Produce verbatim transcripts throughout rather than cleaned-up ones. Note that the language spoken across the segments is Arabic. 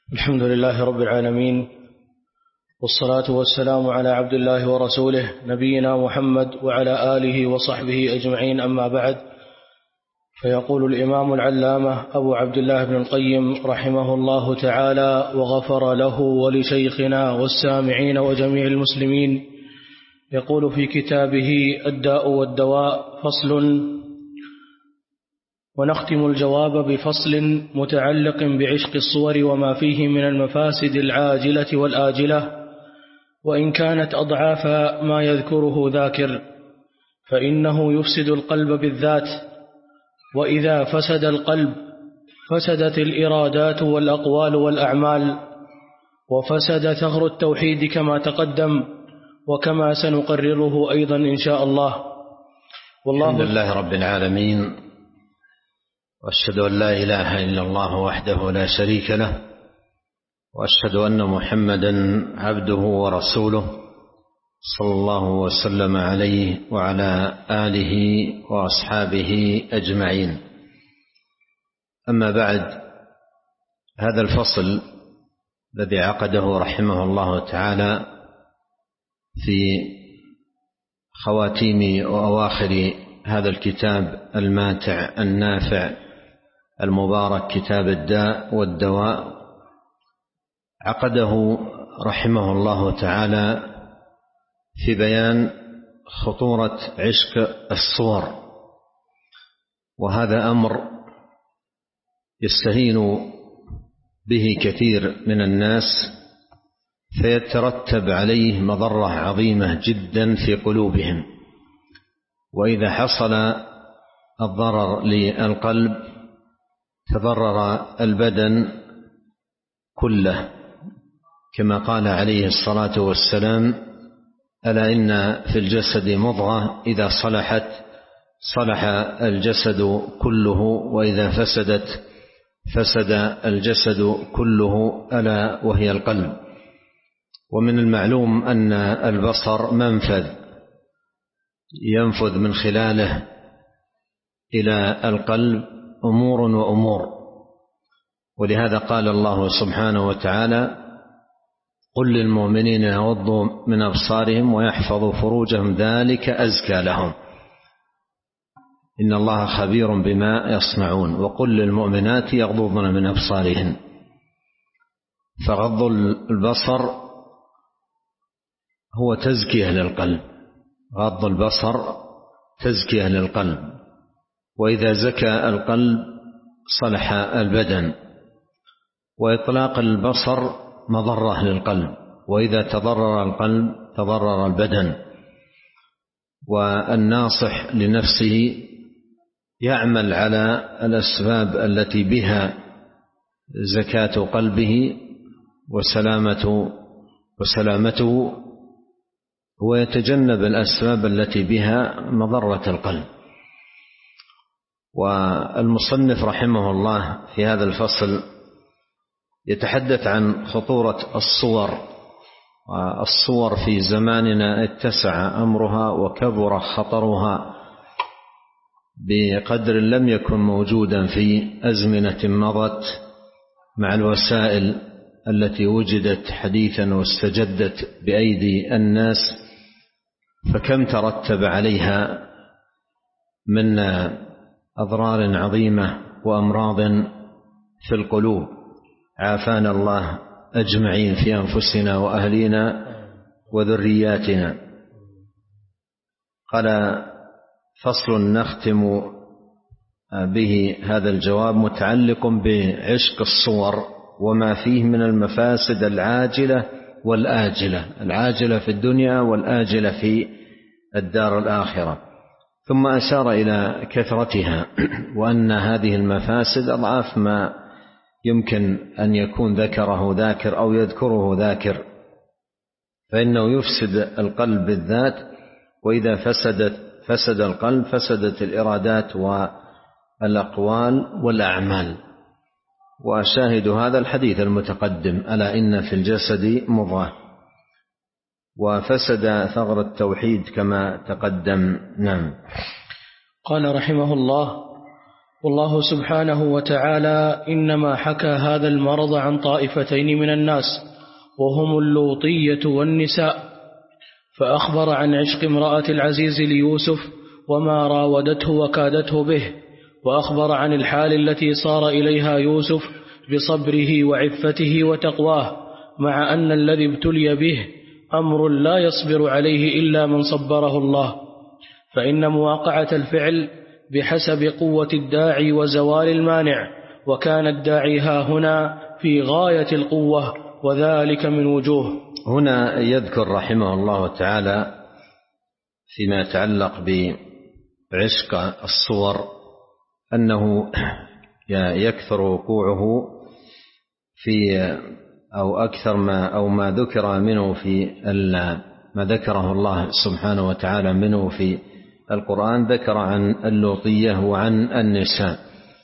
الحمد لله رب العالمين، والصلاة والسلام على عبد الله ورسوله نبينا محمد وعلى آله وصحبه أجمعين، أما بعد. فيقول الإمام العلامة أبو عبد الله بن القيم رحمه الله تعالى وغفر له ولشيخنا والسامعين وجميع المسلمين، يقول في كتابه الداء والدواء: فصل. ونختم الجواب بفصل متعلق بعشق الصور وما فيه من المفاسد العاجلة والآجلة، وإن كانت أضعاف ما يذكره ذاكر، فإنه يفسد القلب بالذات، وإذا فسد القلب فسدت الإرادات والأقوال والأعمال، وفسد ثغر التوحيد كما تقدم، وكما سنقرره أيضا إن شاء الله. والله الحمد لله رب العالمين، وأشهد أن لا إله إلا الله وحده لا شريك له، وأشهد أن محمدا عبده ورسوله صلى الله وسلم عليه وعلى آله وأصحابه أجمعين. أما بعد، هذا الفصل الذي عقده رحمه الله تعالى في خواتيم وأواخر هذا الكتاب الماتع النافع المبارك، كتاب الداء والدواء، عقده رحمه الله تعالى في بيان خطورة عشق الصور، وهذا أمر يستهين به كثير من الناس، فيترتب عليه مضرة عظيمة جدا في قلوبهم. وإذا حصل الضرر للقلب تضرر البدن كله، كما قال عليه الصلاة والسلام: ألا إن في الجسد مضغة إذا صلحت صلح الجسد كله، وإذا فسدت فسد الجسد كله، ألا وهي القلب. ومن المعلوم أن البصر منفذ ينفذ من خلاله إلى القلب أمور وأمور، ولهذا قال الله سبحانه وتعالى: قل للمؤمنين يغضوا من أبصارهم ويحفظوا فروجهم ذلك أزكى لهم إن الله خبير بما يصنعون، وقل للمؤمنات يغضضن من أبصارهن. فغض البصر هو تزكية للقلب، غض البصر تزكية للقلب، وإذا زكى القلب صلح البدن. وإطلاق البصر مضرة للقلب، وإذا تضرر القلب تضرر البدن. والناصح لنفسه يعمل على الأسباب التي بها زكاة قلبه وسلامته وسلامته ويتجنب الأسباب التي بها مضرة القلب. والمصنف رحمه الله في هذا الفصل يتحدث عن خطورة الصور، والصور في زماننا اتسع أمرها وكبر خطرها بقدر لم يكن موجودا في أزمنة مضت، مع الوسائل التي وجدت حديثا واستجدت بأيدي الناس، فكم ترتب عليها من أضرار عظيمة وأمراض في القلوب، عافانا الله أجمعين في أنفسنا وأهلنا وذرياتنا. قال: فصل نختم به هذا الجواب متعلق بعشق الصور وما فيه من المفاسد العاجلة والآجلة، العاجلة في الدنيا والآجلة في الدار الآخرة. ثم أشار إلى كثرتها، وأن هذه المفاسد أضعاف ما يمكن أن يكون ذكره ذاكر أو يذكره ذاكر، فإنه يفسد القلب بالذات، وإذا فسدت فسد القلب فسدت الإرادات والأقوال والأعمال. وأشاهد هذا الحديث المتقدم: ألا إن في الجسد مضغة، وفسد ثغر التوحيد كما تقدم. نعم. قال رحمه الله: والله سبحانه وتعالى إنما حكى هذا المرض عن طائفتين من الناس وهم اللوطية والنساء، فأخبر عن عشق امرأة العزيز ليوسف وما راودته وكادته به، وأخبر عن الحال التي صار إليها يوسف بصبره وعفته وتقواه، مع أن الذي ابتلي به أمر لا يصبر عليه إلا من صبره الله، فإن مواقعة الفعل بحسب قوة الداعي وزوال المانع، وكان الداعي ها هنا في غاية القوة، وذلك من وجوه. هنا يذكر رحمه الله تعالى فيما يتعلق بعشق الصور أنه يكثر وقوعه في أو أكثر ما أو ما ذكر منه في ما ذكره الله سبحانه وتعالى منه في القرآن، ذكر عن اللوطية وعن النساء.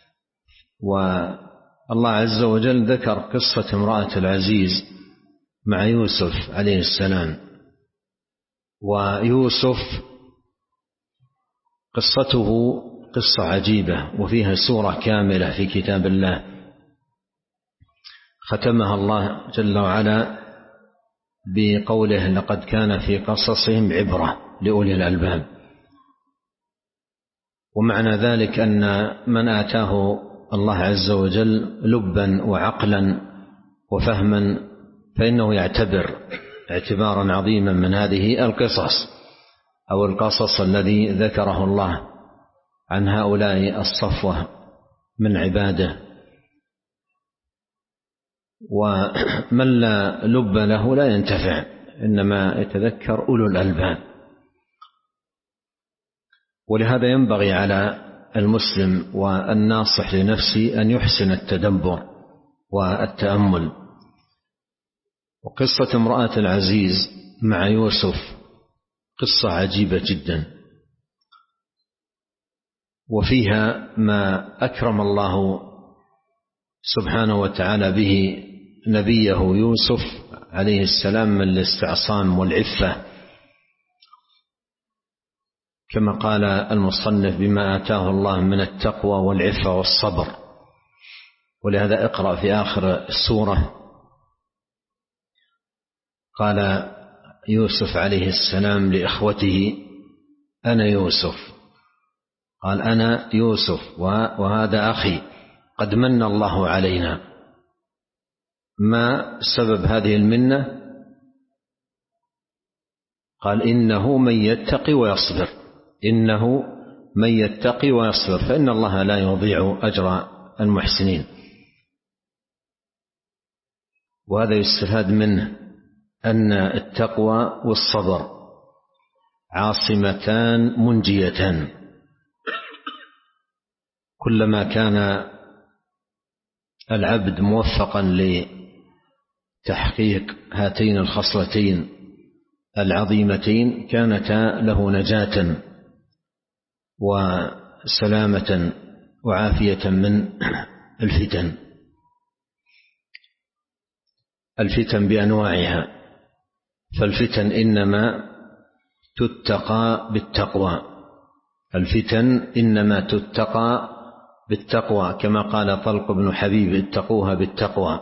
والله عز وجل ذكر قصة امرأة العزيز مع يوسف عليه السلام. ويوسف قصته قصة عجيبة وفيها سورة كاملة في كتاب الله ختمها الله جل وعلا بقوله: لقد كان في قصصهم عبرة لأولي الألباب. ومعنى ذلك أن من آتاه الله عز وجل لبا وعقلا وفهما فإنه يعتبر اعتبارا عظيما من هذه القصص أو القصص الذي ذكره الله عن هؤلاء الصفوة من عباده. ومن لا لب له لا ينتفع، إنما يتذكر أولو الألباب. ولهذا ينبغي على المسلم والناصح لنفسه أن يحسن التدبر والتأمل. وقصة امرأة العزيز مع يوسف قصة عجيبة جدا، وفيها ما أكرم الله سبحانه وتعالى به نبيه يوسف عليه السلام من الاستعصام والعفة، كما قال المصنف: بما آتاه الله من التقوى والعفة والصبر. ولهذا اقرأ في آخر السورة قال يوسف عليه السلام لإخوته: أنا يوسف. قال: أنا يوسف وهذا أخي، قد من الله علينا. ما سبب هذه المنة؟ قال: إنه من يتقي ويصبر، إنه من يتقي ويصبر، فإن الله لا يضيع أجر المحسنين. وهذا يستفاد منه أن التقوى والصبر عاصمتان منجيتان. كلما كان العبد موفقا لتحقيق هاتين الخصلتين العظيمتين كانتا له نجاة وسلامة وعافية من الفتن الفتن بأنواعها. فالفتن إنما تتقى بالتقوى، الفتن إنما تتقى بالتقوى، كما قال طلق بن حبيب: اتقوها بالتقوى.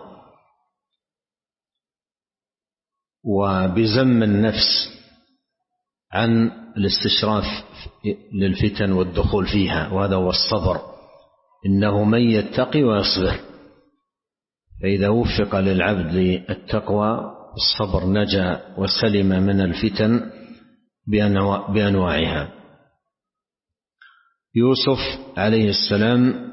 وبزم النفس عن الاستشراف للفتن والدخول فيها، وهذا هو الصبر. إنه من يتقي ويصبر. فإذا وفق للعبد للتقوى الصبر نجا وسلم من الفتن بأنواعها. يوسف عليه السلام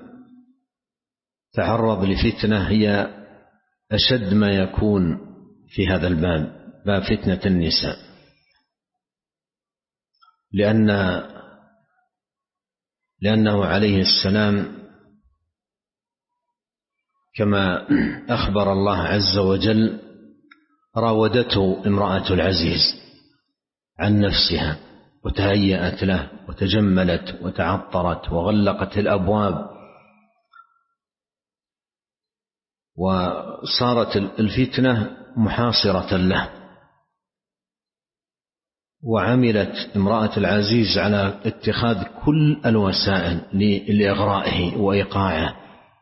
تعرض لفتنة هي أشد ما يكون في هذا الباب، باب فتنة النساء، لأن لأنه عليه السلام كما أخبر الله عز وجل راودته امرأة العزيز عن نفسها وتهيأت له وتجملت وتعطرت وغلقت الأبواب، وصارت الفتنة محاصرة له. وعملت امرأة العزيز على اتخاذ كل الوسائل لإغرائه وإيقاعه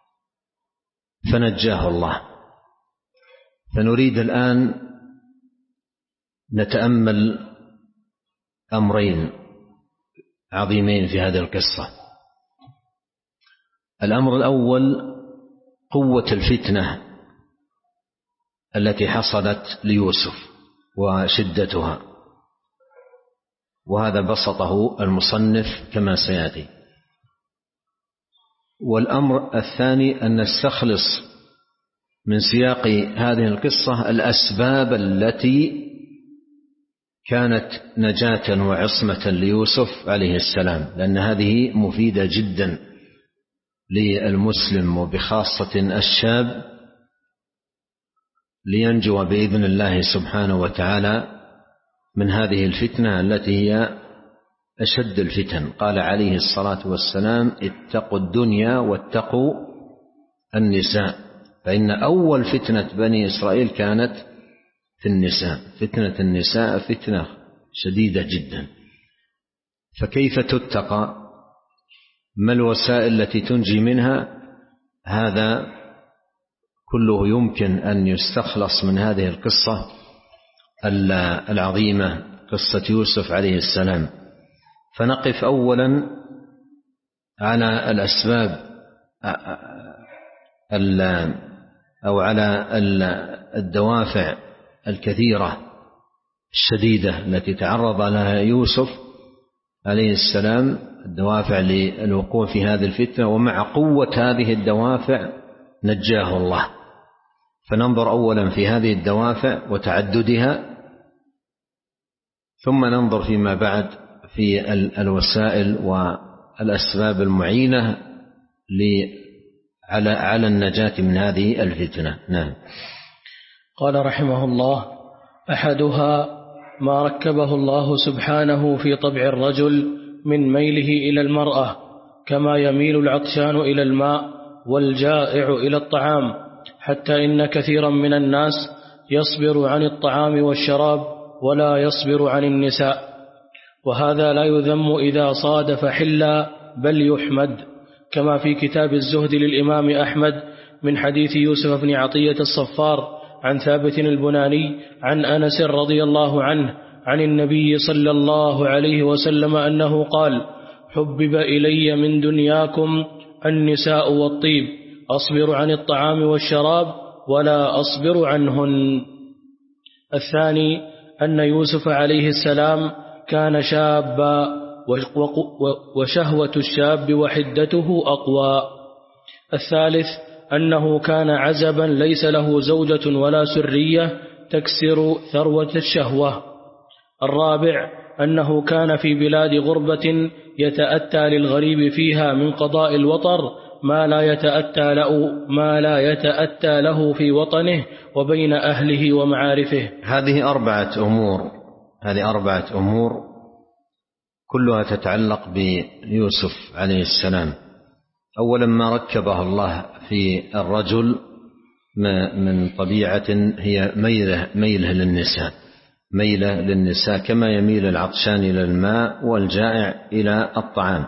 فنجاه الله. فنريد الآن نتأمل أمرين عظيمين في هذه القصة. الأمر الأول قوة الفتنة التي حصلت ليوسف وشدتها، وهذا بسطه المصنف كما سيأتي. والأمر الثاني أن نستخلص من سياق هذه القصة الأسباب التي كانت نجاة وعصمة ليوسف عليه السلام، لأن هذه مفيدة جدا للمسلم وبخاصة الشاب لينجو بإذن الله سبحانه وتعالى من هذه الفتنة التي هي أشد الفتن. قال عليه الصلاة والسلام: اتقوا الدنيا واتقوا النساء، فإن أول فتنة بني إسرائيل كانت في النساء. فتنة النساء فتنة شديدة جدا، فكيف تتقى؟ ما الوسائل التي تنجي منها؟ هذا كله يمكن أن يستخلص من هذه القصة العظيمة، قصة يوسف عليه السلام. فنقف أولا على الأسباب أو على الدوافع الكثيرة الشديدة التي تعرض لها يوسف عليه السلام، الدوافع للوقوع في هذه الفتنة، ومع قوة هذه الدوافع نجاه الله. فننظر أولا في هذه الدوافع وتعددها، ثم ننظر فيما بعد في الوسائل والأسباب المعينة على على النجاة من هذه الفتنة. نعم. قال رحمه الله: أحدها ما ركبه الله سبحانه في طبع الرجل من ميله إلى المرأة، كما يميل العطشان إلى الماء والجائع إلى الطعام، حتى إن كثيرا من الناس يصبر عن الطعام والشراب ولا يصبر عن النساء، وهذا لا يذم إذا صادف حلا بل يحمد، كما في كتاب الزهد للإمام أحمد من حديث يوسف بن عطية الصفار عن ثابت البناني عن أنس رضي الله عنه عن النبي صلى الله عليه وسلم أنه قال: حبب إلي من دنياكم النساء والطيب، أصبر عن الطعام والشراب ولا أصبر عنهن. الثاني أن يوسف عليه السلام كان شابا، وشهوة الشاب وحدته أقوى. الثالث أنه كان عزبا ليس له زوجة ولا سرية تكسر ثروة الشهوة. الرابع أنه كان في بلاد غربة يتأتى للغريب فيها من قضاء الوطر ما لا يتأتى له, ما لا يتأتى له في وطنه وبين أهله ومعارفه. هذه أربعة أمور هذه أربعة أمور كلها تتعلق بيوسف عليه السلام. أولا ما ركبه الله في الرجل من طبيعة هي ميله, ميله للنساء ميله للنساء كما يميل العطشان إلى الماء والجائع إلى الطعام.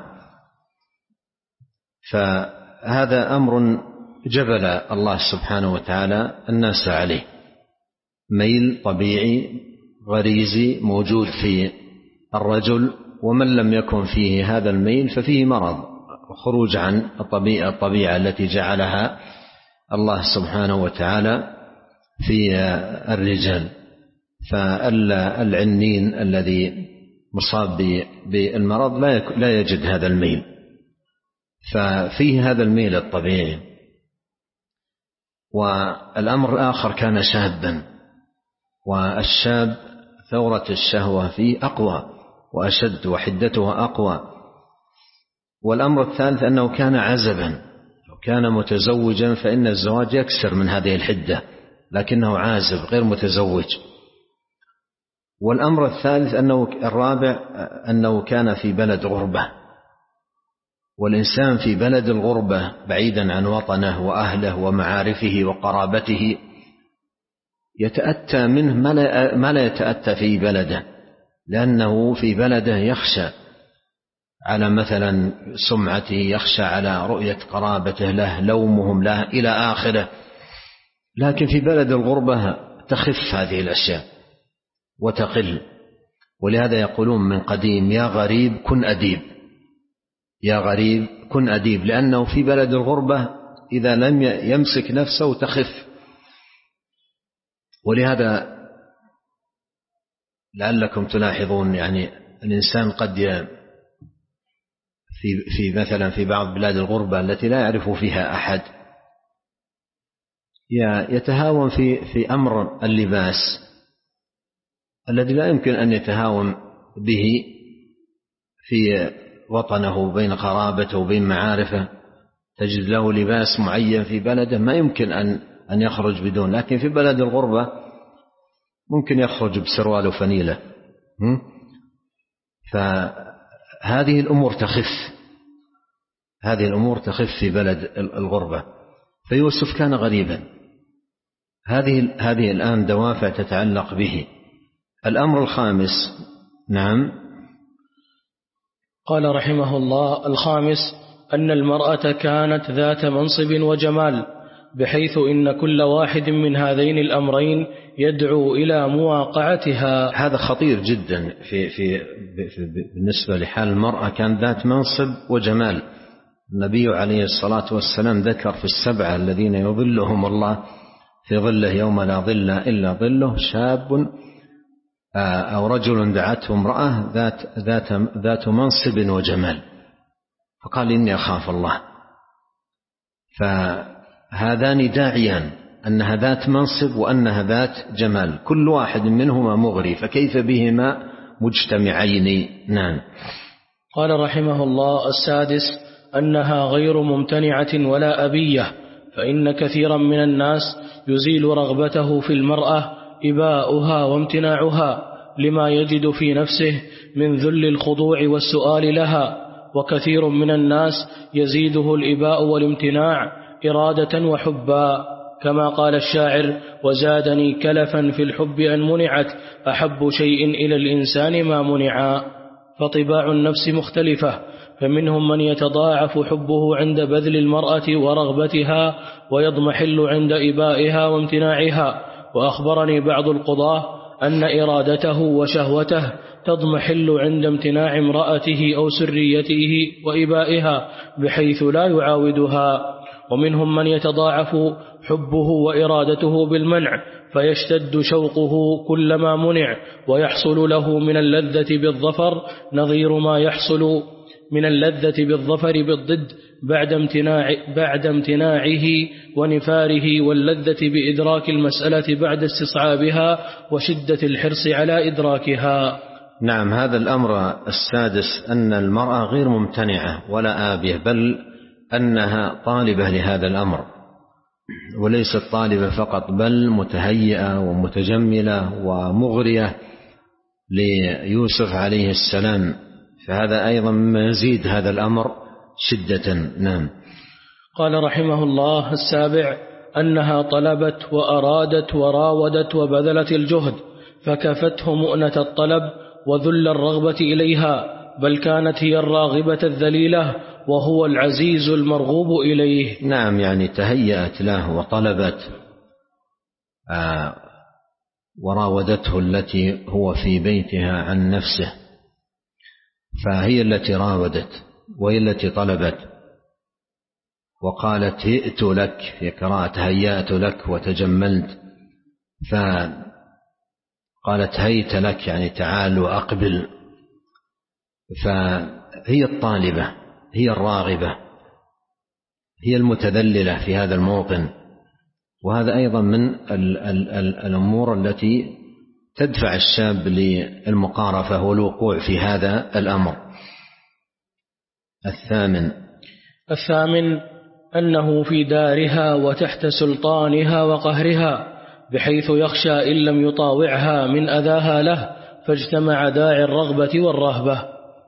فهذا أمر جبل الله سبحانه وتعالى الناس عليه، ميل طبيعي غريزي موجود في الرجل، ومن لم يكن فيه هذا الميل ففيه مرض وخروج عن الطبيعة, الطبيعة التي جعلها الله سبحانه وتعالى في الرجال. فالعنين الذي مصاب بالمرض لا يجد هذا الميل، ففيه هذا الميل الطبيعي. والأمر الآخر كان شابا، والشاب ثورة الشهوة فيه أقوى وأشد وحدتها أقوى. والأمر الثالث أنه كان عزبا، لو كان متزوجا فإن الزواج يكسر من هذه الحدة، لكنه عازب غير متزوج. والأمر الثالث أنه الرابع أنه كان في بلد غربة، والإنسان في بلد الغربة بعيدا عن وطنه وأهله ومعارفه وقرابته يتأتى منه ما لا يتأتى في بلده، لأنه في بلده يخشى على مثلا سمعته، يخشى على رؤية قرابته له، لومهم له إلى آخره. لكن في بلد الغربة تخف هذه الأشياء وتقل. ولهذا يقولون من قديم: يا غريب كن أديب، يا غريب كن أديب، لأنه في بلد الغربة إذا لم يمسك نفسه تخف. ولهذا لعلكم تلاحظون يعني الإنسان قد في في مثلا في بعض بلاد الغربة التي لا يعرف فيها أحد يتهاون في في أمر اللباس الذي لا يمكن أن يتهاون به في وطنه بين قرابته وبين معارفه. تجد له لباس معين في بلده ما يمكن أن أن يخرج بدون، لكن في بلد الغربة ممكن يخرج بسروال وفنيلة. فهذه الأمور تخف، هذه الأمور تخف في بلد الغربة. فيوسف كان غريبا. هذه هذه الآن دوافع تتعلق به. الأمر الخامس. نعم. قال رحمه الله: الخامس أن المرأة كانت ذات منصب وجمال، بحيث إن كل واحد من هذين الأمرين يدعو إلى مواقعتها. هذا خطير جدا في في بالنسبة لحال المرأة. كان ذات منصب وجمال. النبي عليه الصلاة والسلام ذكر في السبعة الذين يظلهم الله في ظله يوم لا ظل إلا ظله: شاب أو رجل دعته امرأة ذات, ذات, ذات منصب وجمال، فقال: إني أخاف الله. فهذان داعيان، أنها ذات منصب وأنها ذات جمال، كل واحد منهما مغري، فكيف بهما مجتمعين؟ نعم. قال رحمه الله: السادس أنها غير ممتنعة ولا أبية، فإن كثيرا من الناس يزيل رغبته في المرأة إباؤها وامتناعها لما يجد في نفسه من ذل الخضوع والسؤال لها، وكثير من الناس يزيده الإباء والامتناع إرادة وحبا، كما قال الشاعر: وزادني كلفا في الحب أن منعت، أحب شيء إلى الإنسان ما منعا. فطباع النفس مختلفة، فمنهم من يتضاعف حبه عند بذل المرأة ورغبتها، ويضمحل عند إبائها وامتناعها. وأخبرني بعض القضاة أن إرادته وشهوته تضمحل عند امتناع امرأته أو سريته وإبائها، بحيث لا يعاودها. ومنهم من يتضاعف حبه وإرادته بالمنع، فيشتد شوقه كلما منع، ويحصل له من اللذة بالظفر نظير ما يحصل من اللذة بالظفر بالضد بعد امتناع بعد امتناعه ونفاره، واللذة بإدراك المسألة بعد استصعابها وشدة الحرص على إدراكها. نعم. هذا الأمر السادس أن المرأة غير ممتنعة ولا آبية، بل أنها طالبة لهذا الأمر، وليست طالبة فقط بل متهيئة ومتجملة ومغرية ليوسف عليه السلام. فهذا أيضا مما يزيد هذا الأمر شدة. نعم. قال رحمه الله: السابع أنها طلبت وأرادت وراودت وبذلت الجهد، فكفته مؤنة الطلب وذل الرغبة إليها، بل كانت هي الراغبة الذليلة وهو العزيز المرغوب إليه. نعم، يعني تهيأت له وطلبت آه وراودته التي هو في بيتها عن نفسه، فهي التي راودت وهي التي طلبت. وقالت: هئت لك، في قراءة هيأت لك وتجملت، فقالت هيت لك يعني تعال وأقبل. فهي الطالبة، هي الراغبة، هي المتذللة في هذا الموطن. وهذا أيضا من ال ال ال الأمور التي تدفع الشاب للمقارفة والوقوع في هذا الأمر. الثامن الثامن أنه في دارها وتحت سلطانها وقهرها، بحيث يخشى إن لم يطاوعها من أذاها له، فاجتمع داعي الرغبة والرهبة.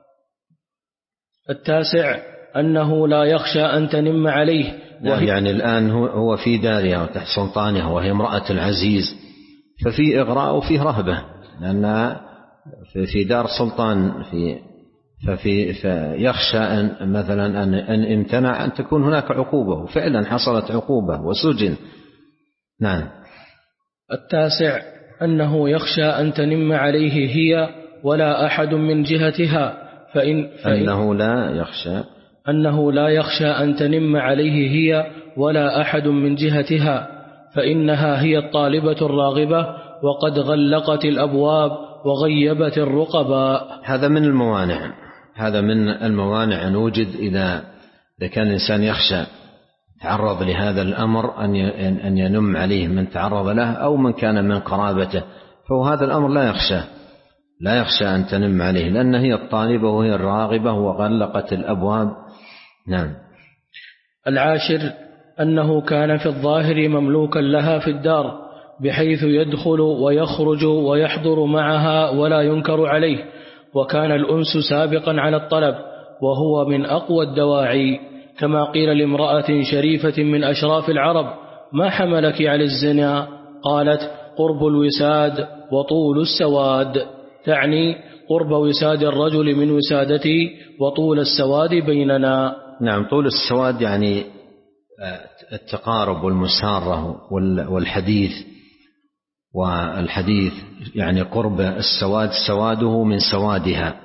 التاسع أنه لا يخشى أن تنم عليه، يعني الآن هو في دارها وتحت سلطانها وهي امرأة العزيز، ففي إغراء وفيه رهبة، لأن في دار سلطان في ففي فيخشى أن مثلا أن, أن امتنع أن تكون هناك عقوبة، وفعلا حصلت عقوبة وسجن. نعم. التاسع أنه يخشى أن تنم عليه هي ولا أحد من جهتها، فإن, فإن أنه لا يخشى أنه لا يخشى أن تنم عليه هي ولا أحد من جهتها، فإنها هي الطالبة الراغبة وقد غلقت الأبواب وغيبت الرقباء. هذا من الموانع، هذا من الموانع أن وجد إذا كان الإنسان يخشى تعرض لهذا الأمر أن ينم عليه من تعرض له أو من كان من قرابته، فهذا الأمر لا يخشى لا يخشى أن تنم عليه، لأن هي الطالبة وهي الراغبة وغلقت الأبواب. نعم. العاشر أنه كان في الظاهر مملوكا لها في الدار، بحيث يدخل ويخرج ويحضر معها ولا ينكر عليه، وكان الأنس سابقا على الطلب، وهو من أقوى الدواعي، كما قيل لامرأة شريفة من أشراف العرب: ما حملك على الزنا؟ قالت: قرب الوساد وطول السواد، تعني قرب وساد الرجل من وسادتي وطول السواد بيننا. نعم، طول السواد يعني التقارب والمسارة والحديث، والحديث يعني قرب السواد سواده من سوادها،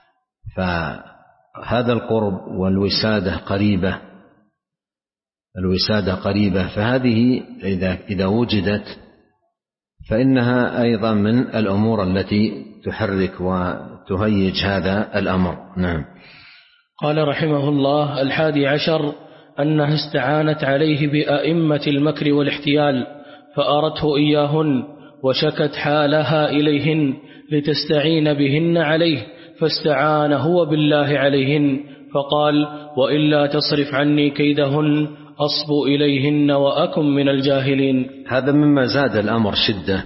فهذا القرب والوسادة قريبة الوسادة قريبة فهذه إذا إذا وجدت فإنها أيضا من الأمور التي تحرك وتهيج هذا الأمر. نعم. قال رحمه الله: الحادي عشر أنها استعانت عليه بأئمة المكر والاحتيال، فأرته إياهن وشكت حالها إليهن لتستعين بهن عليه، فاستعان هو بالله عليهن، فقال: وإلا تصرف عني كيدهن أصب إليهن وأكن من الجاهلين. هذا مما زاد الأمر شدة،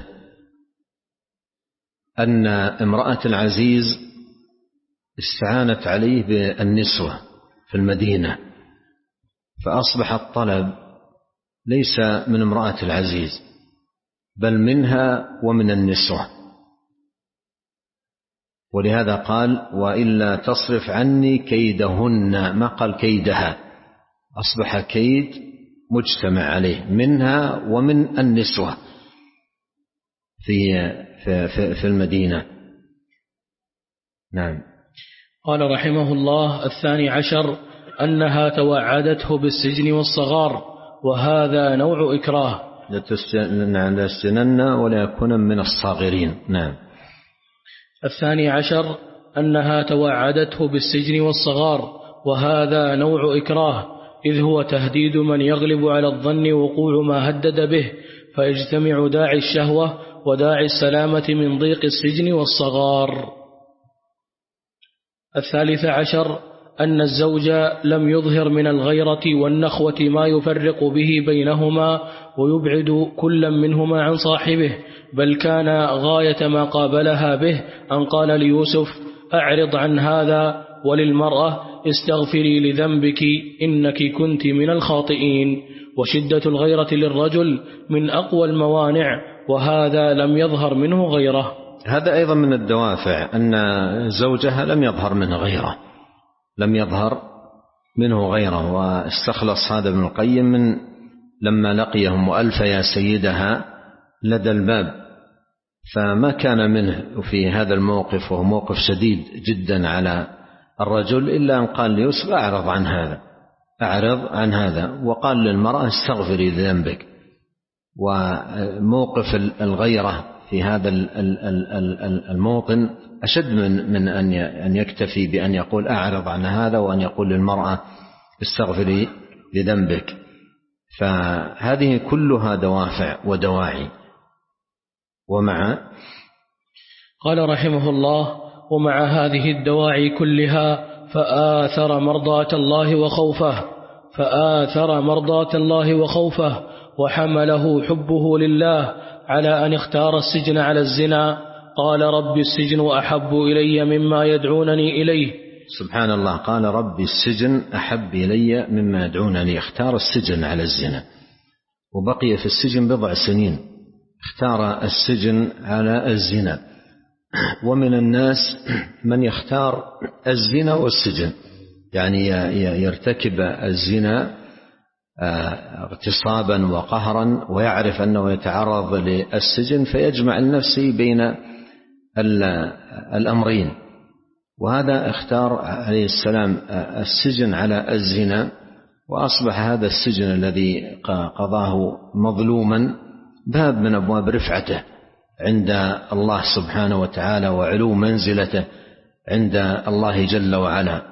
أن امرأة العزيز استعانت عليه بالنسوة في المدينة، فأصبح الطلب ليس من امرأة العزيز بل منها ومن النسوة، ولهذا قال: وإلا تصرف عني كيدهن، ما قال كيدها، أصبح كيد مجتمع عليه منها ومن النسوة في في في, في المدينة. نعم. قال رحمه الله: الثاني عشر أنها توعدته بالسجن والصغار، وهذا نوع إكراه. لتسجنن ولا يكون من الصاغرين. نعم. الثاني عشر أنها توعدته بالسجن والصغار، وهذا نوع إكراه، إذ هو تهديد من يغلب على الظن وقوع ما هدد به، فيجتمع داعي الشهوة وداعي السلامة من ضيق السجن والصغار. الثالث عشر أن الزوج لم يظهر من الغيرة والنخوة ما يفرق به بينهما ويبعد كل منهما عن صاحبه، بل كان غاية ما قابلها به أن قال ليوسف: أعرض عن هذا، وللمرأة: استغفري لذنبك إنك كنت من الخاطئين. وشدة الغيرة للرجل من أقوى الموانع، وهذا لم يظهر منه غيره. هذا أيضا من الدوافع، أن زوجها لم يظهر منه غيره لم يظهر منه غيره واستخلص هذا ابن القيم من لما لقيهم وألف يا سيدها لدى الباب، فما كان منه في هذا الموقف، وهو موقف شديد جدا على الرجل، إلا أن قال ليوسف: أعرض عن هذا أعرض عن هذا وقال للمرأة: استغفري لذنبك. وموقف الغيرة في هذا الموطن أشد من من أن يكتفي بأن يقول أعرض عن هذا، وأن يقول للمرأة: استغفري لذنبك. فهذه كلها دوافع ودواعي. ومع قال رحمه الله: ومع هذه الدواعي كلها فآثر مرضاة الله وخوفه فآثر مرضاة الله وخوفه وحمله حبه لله على أن اختار السجن على الزنا. قال: رب السجن أحب إلي مما يدعونني إليه. سبحان الله، قال: رب السجن أحب إلي مما يدعونني. اختار السجن على الزنا، وبقي في السجن بضع سنين، اختار السجن على الزنا. ومن الناس من يختار الزنا والسجن، يعني يرتكب الزنا اغتصابا وقهرا ويعرف أنه يتعرض للسجن فيجمع لنفسه بين الأمرين، وهذا اختار عليه السلام السجن على الزنا، وأصبح هذا السجن الذي قضاه مظلوما باب من أبواب رفعته عند الله سبحانه وتعالى وعلو منزلته عند الله جل وعلا.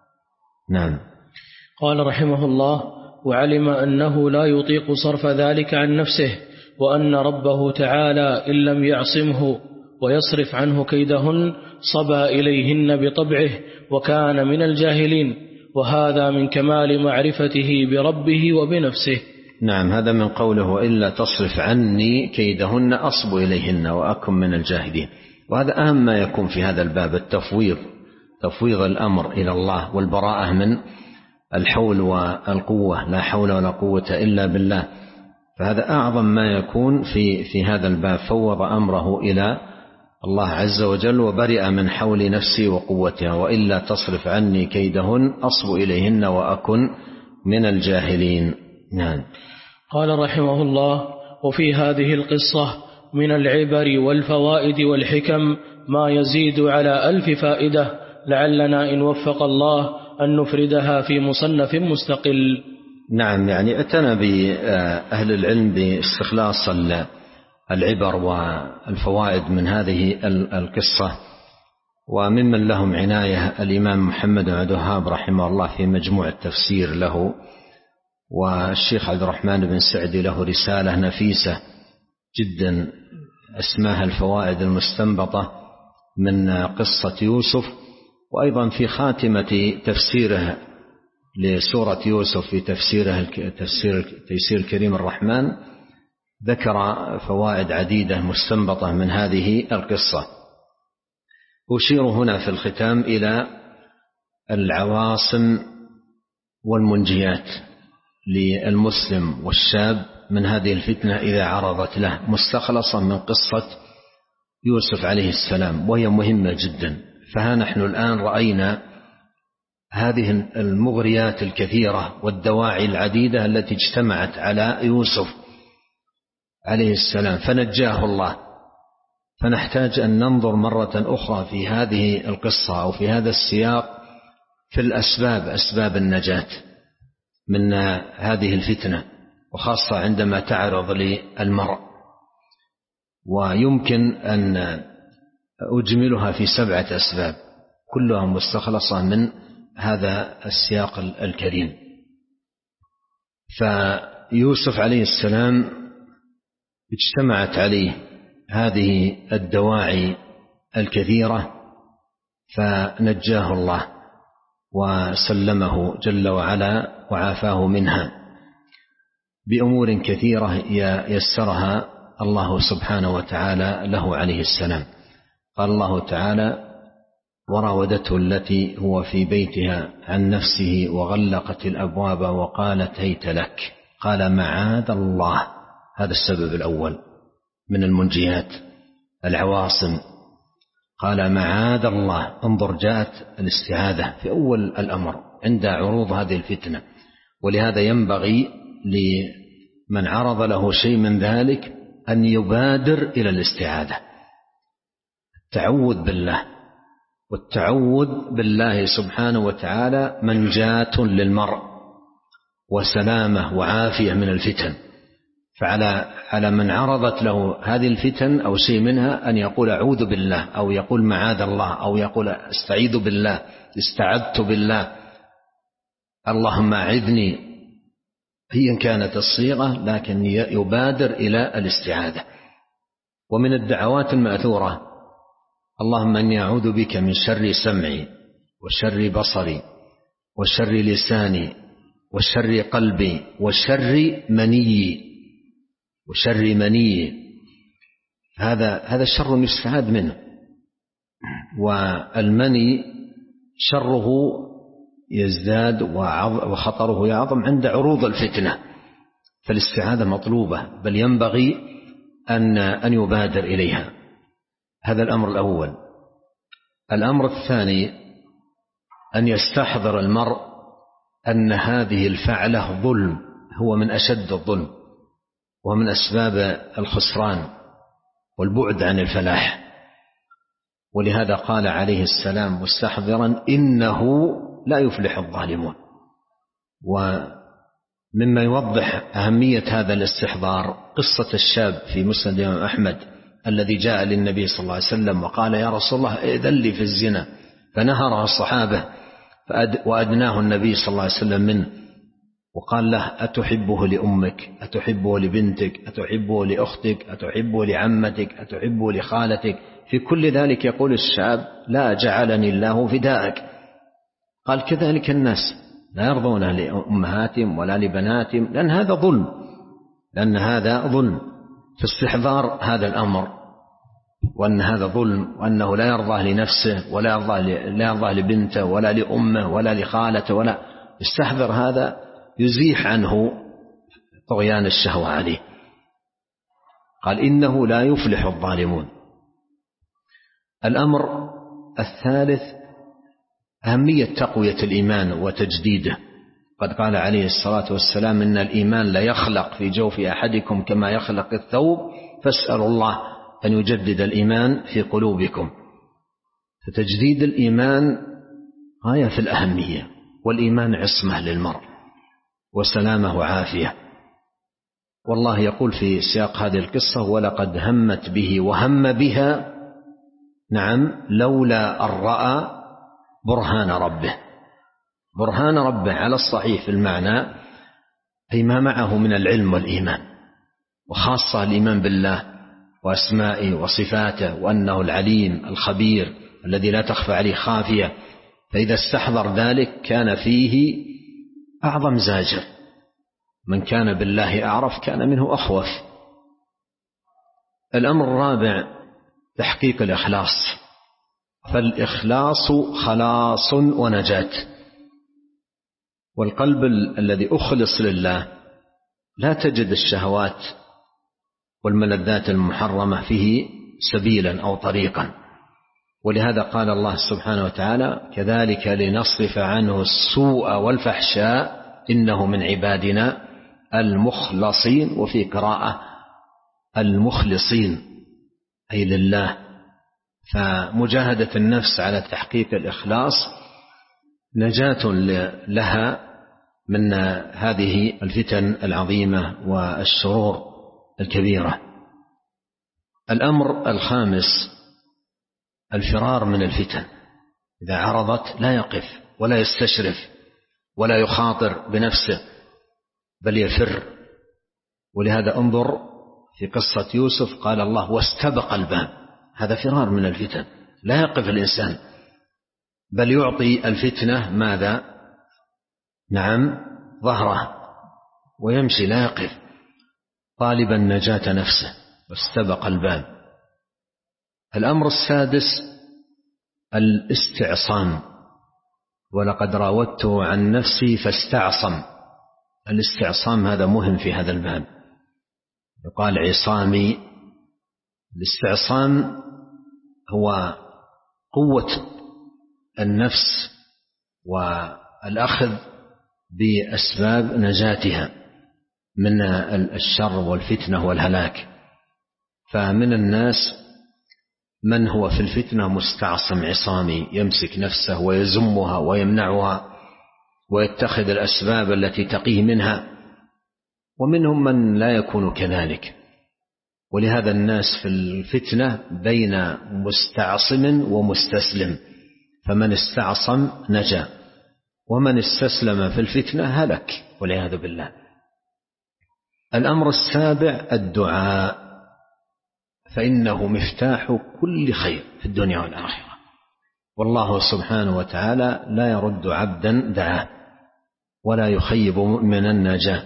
نعم. قال رحمه الله: وعلم أنه لا يطيق صرف ذلك عن نفسه، وأن ربه تعالى إن لم يعصمه ويصرف عنه كيدهن صبا إليهن بطبعه وكان من الجاهلين، وهذا من كمال معرفته بربه وبنفسه. نعم، هذا من قوله: وإلا تصرف عني كيدهن أصب إليهن وأكن من الجاهلين. وهذا أهم ما يكون في هذا الباب، التفويض، تفويض الأمر إلى الله والبراءة من الحول والقوة، لا حول ولا قوة إلا بالله. فهذا أعظم ما يكون في في هذا الباب، فوض أمره إلى الله عز وجل وبرئ من حول نفسي وقوتها. وإلا تصرف عني كيدهن أصب إليهن وأكن من الجاهلين. نعم. قال رحمه الله: وفي هذه القصة من العبر والفوائد والحكم ما يزيد على ألف فائدة، لعلنا إن وفق الله أن نفردها في مصنف مستقل. نعم، يعني اعتنى بأهل العلم باستخلاص العبر والفوائد من هذه القصة، وممن لهم عناية الإمام محمد بن عبد الوهاب رحمه الله في مجموع التفسير له، والشيخ عبد الرحمن بن سعدي له رسالة نفيسة جدا اسمها الفوائد المستنبطة من قصة يوسف. وأيضا في خاتمة تفسيره لسورة يوسف في تفسيره تفسير تيسير الكريم الرحمن ذكر فوائد عديدة مستنبطة من هذه القصة. أشير هنا في الختام إلى العواصم والمنجيات للمسلم والشاب من هذه الفتنة إذا عرضت له، مستخلصة من قصة يوسف عليه السلام، وهي مهمة جدا. فها نحن الآن رأينا هذه المغريات الكثيرة والدواعي العديدة التي اجتمعت على يوسف عليه السلام فنجاه الله. فنحتاج أن ننظر مرة أخرى في هذه القصة أو في هذا السياق في الأسباب، أسباب النجاة من هذه الفتنة، وخاصة عندما تعرض للمرء. ويمكن أن أجملها في سبعة أسباب كلها مستخلصة من هذا السياق الكريم. فيوسف عليه السلام اجتمعت عليه هذه الدواعي الكثيرة فنجاه الله وسلمه جل وعلا وعافاه منها بأمور كثيرة يسرها الله سبحانه وتعالى له عليه السلام. قال الله تعالى: وراودته التي هو في بيتها عن نفسه وغلقت الأبواب وقالت هيت لك، قال معاذ الله. هذا السبب الأول من المنجيات، العواصم. قال معاذ الله. انظر، جاءت الاستعاذة في أول الأمر عند عروض هذه الفتنة. ولهذا ينبغي لمن عرض له شيء من ذلك أن يبادر إلى الاستعاذة، التعوذ بالله. والتعوذ بالله سبحانه وتعالى منجاة للمرء وسلامة وعافية من الفتن. فعلى على من عرضت له هذه الفتن أو شيء منها أن يقول أعوذ بالله، أو يقول معاذ الله، أو يقول استعيذ بالله، استعذت بالله، اللهم أعذني، هي كانت الصيغة، لكن يبادر إلى الاستعاذة. ومن الدعوات المأثورة: اللهم إني أعوذ بك من شر سمعي وشر بصري وشر لساني وشر قلبي وشر مني وشر مني. هذا هذا شر يستعاذ منه. والمني شره يزداد وخطره يعظم عند عروض الفتنة، فالاستعاذة مطلوبة، بل ينبغي أن أن يبادر إليها. هذا الأمر الأول. الأمر الثاني أن يستحضر المرء أن هذه الفعلة ظلم، هو من أشد الظلم ومن أسباب الخسران والبعد عن الفلاح. ولهذا قال عليه السلام مستحضرا: إنه لا يفلح الظالمون. ومما يوضح أهمية هذا الاستحضار قصة الشاب في مسند الإمام أحمد الذي جاء للنبي صلى الله عليه وسلم وقال: يا رسول الله ائذن لي في الزنا، فنهره الصحابة وأدناه النبي صلى الله عليه وسلم منه، وقال له: أتحبه لأمك؟ أتحبه لبنتك؟ أتحبه لأختك؟ أتحبه لعمتك؟ أتحبه لخالتك؟ في كل ذلك يقول الشاب: لا جعلني الله فداءك. قال: كذلك الناس لا يرضون لأمهاتهم ولا لبناتهم، لأن هذا ظلم، لأن هذا ظلم. في استحضار هذا الأمر وأن هذا ظلم، وأنه لا يرضى لنفسه ولا يرضى لا يرضى لبنته ولا لأمه ولا لخالته، ولا يستحضر هذا يزيح عنه طغيان الشهوة عليه. قال: إنه لا يفلح الظالمون. الأمر الثالث أهمية تقوية الإيمان وتجديده. قد قال عليه الصلاة والسلام: إن الإيمان لا يخلق في جوف أحدكم كما يخلق الثوب، فاسألوا الله أن يجدد الإيمان في قلوبكم. فتجديد الإيمان غاية في الأهمية، والإيمان عصمة للمرء وسلامة وعافية. والله يقول في سياق هذه القصة: ولقد همت به وهم بها، نعم، لولا أن رأى برهان ربه. برهان ربه على الصحيح في المعنى أي ما معه من العلم والإيمان، وخاصة الإيمان بالله وأسمائه وصفاته، وأنه العليم الخبير الذي لا تخفى عليه خافية. فإذا استحضر ذلك كان فيه أعظم زاجر. من كان بالله أعرف كان منه أخوف. الأمر الرابع تحقيق الإخلاص، فالإخلاص خلاص ونجاة. والقلب الذي أخلص لله لا تجد الشهوات والملذات المحرمة فيه سبيلا أو طريقا. ولهذا قال الله سبحانه وتعالى: كذلك لنصرف عنه السوء والفحشاء إنه من عبادنا المخلصين. وفي قراءة المخلصين أي لله. فمجاهدة النفس على تحقيق الإخلاص نجاة لها من هذه الفتن العظيمة والشرور الكبيرة. الأمر الخامس الفرار من الفتن. إذا عرضت لا يقف ولا يستشرف ولا يخاطر بنفسه، بل يفر. ولهذا انظر في قصة يوسف قال الله: واستبق الباب. هذا فرار من الفتن، لا يقف الإنسان، بل يعطي الفتنة ماذا؟ نعم، ظهره، ويمشي لا يقف، طالبا نجاة نفسه. واستبق الباب. الأمر السادس الاستعصام. ولقد راودته عن نفسي فاستعصم. الاستعصام هذا مهم في هذا الباب، يقال عصامي. الاستعصام هو قوة النفس والأخذ بأسباب نجاتها من الشر والفتنة والهلاك. فمن الناس من هو في الفتنة مستعصم عصامي، يمسك نفسه ويزمها ويمنعها ويتخذ الأسباب التي تقيه منها. ومنهم من لا يكون كذلك. ولهذا الناس في الفتنة بين مستعصم ومستسلم، فمن استعصم نجا، ومن استسلم في الفتنة هلك والعياذ بالله. الأمر السابع الدعاء، فإنه مفتاح كل خير في الدنيا والآخرة. والله سبحانه وتعالى لا يرد عبدا دعاه ولا يخيب مؤمنا ناجاه.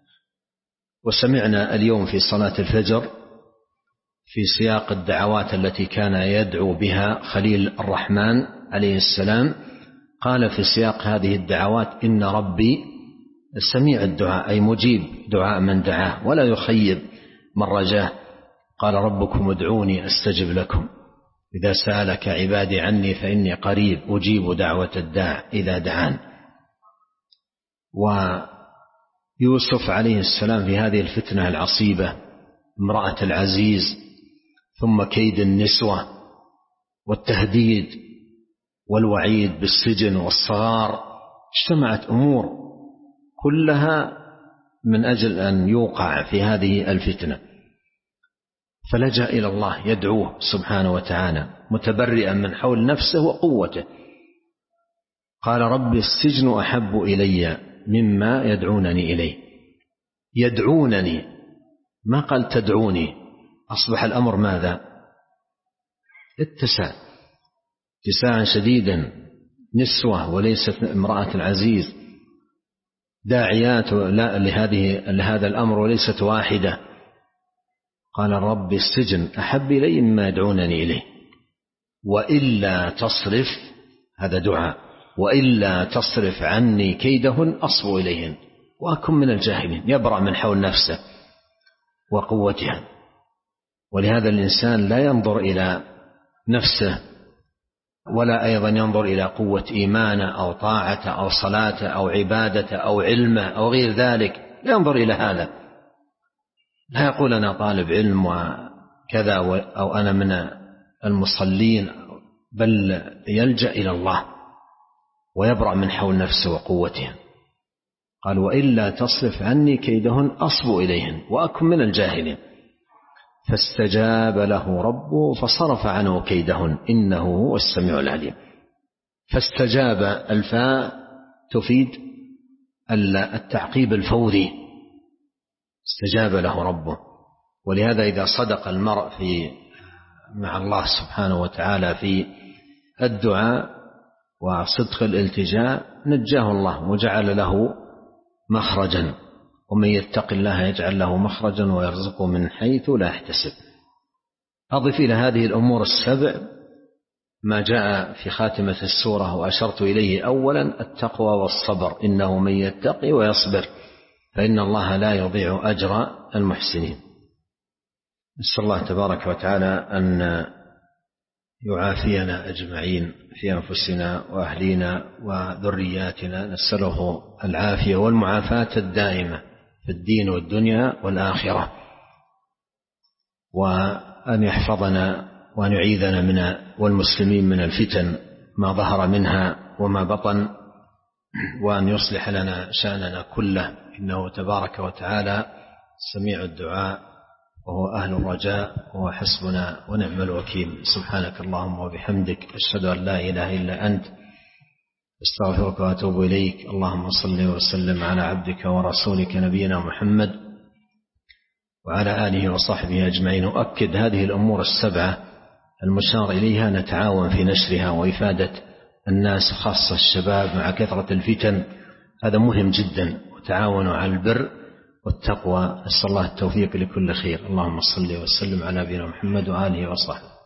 وسمعنا اليوم في صلاة الفجر في سياق الدعوات التي كان يدعو بها خليل الرحمن عليه السلام، قال في سياق هذه الدعوات: إن ربي سميع الدعاء، أي مجيب دعاء من دعاه ولا يخيب من رجاه. قال: ربكم ادعوني أستجب لكم. إذا سألك عبادي عني فإني قريب أجيب دعوة الداع إذا دعان. ويوسف عليه السلام في هذه الفتنة العصيبة، امرأة العزيز ثم كيد النسوة والتهديد والوعيد بالسجن والصغار، اجتمعت أمور كلها من أجل أن يوقع في هذه الفتنة، فلجأ إلى الله يدعوه سبحانه وتعالى متبرئا من حول نفسه وقوته. قال رب السجن أحب إلي مما يدعونني إليه. يدعونني، ما قال تدعوني. أصبح الأمر ماذا؟ اتسع اتساعا شديدا، نسوة وليست امرأة العزيز، داعيات لهذه لهذا الأمر وليست واحدة. قال رب السجن أحب إلي مما يدعونني إليه وإلا تصرف، هذا دعاء، وإلا تصرف عني كيدهن أصب إليهن وأكن من الجاهلين. يبرأ من حول نفسه وقوتها. ولهذا الإنسان لا ينظر إلى نفسه ولا أيضا ينظر إلى قوة إيمانه أو طاعته أو صلاته أو عبادته أو علمه أو غير ذلك، لا ينظر إلى هذا. لا يقول أنا طالب علم وكذا أو أنا من المصلين، بل يلجأ إلى الله ويبرأ من حول نفسه وقوتها. قال وإلا تصرف عني كيدهن أصب إليهن وأكن من الجاهلين. فاستجاب له ربه فصرف عنه كيدهن إنه هو السميع العليم. فاستجاب، الفاء تفيد التعقيب الفوري، استجاب له ربه. ولهذا إذا صدق المرء في مع الله سبحانه وتعالى في الدعاء وصدق الالتجاء نجاه الله وجعل له مخرجا، ومن يتق الله يجعل له مخرجا ويرزقه من حيث لا يحتسب. أضف إلى هذه الأمور السبع ما جاء في خاتمة السورة وأشرت إليه أولا: التقوى والصبر، إنه من يتقي ويصبر فإن الله لا يضيع أجر المحسنين. نسأل الله تبارك وتعالى أن يعافينا أجمعين في أنفسنا وأهلينا وذرياتنا، نسأله العافية والمعافاة الدائمة في الدين والدنيا والآخرة، وأن يحفظنا وأن يعيذنا من والمسلمين من الفتن ما ظهر منها وما بطن، وأن يصلح لنا شأننا كله، إنه تبارك وتعالى سميع الدعاء وهو أهل الرجاء وهو حسبنا ونعم الوكيل. سبحانك اللهم وبحمدك، أشهد أن لا إله إلا أنت، استغفرك وأتوب إليك. اللهم صل وسلم على عبدك ورسولك نبينا محمد وعلى آله وصحبه أجمعين. وأكد هذه الأمور السبعة المشار إليها نتعاون في نشرها وإفادة الناس خاصة الشباب مع كثرة الفتن، هذا مهم جدا. وتعاونوا على البر والتقوى. أسأل الله التوفيق لكل خير. اللهم صل وسلم على نبينا محمد وآله وصحبه.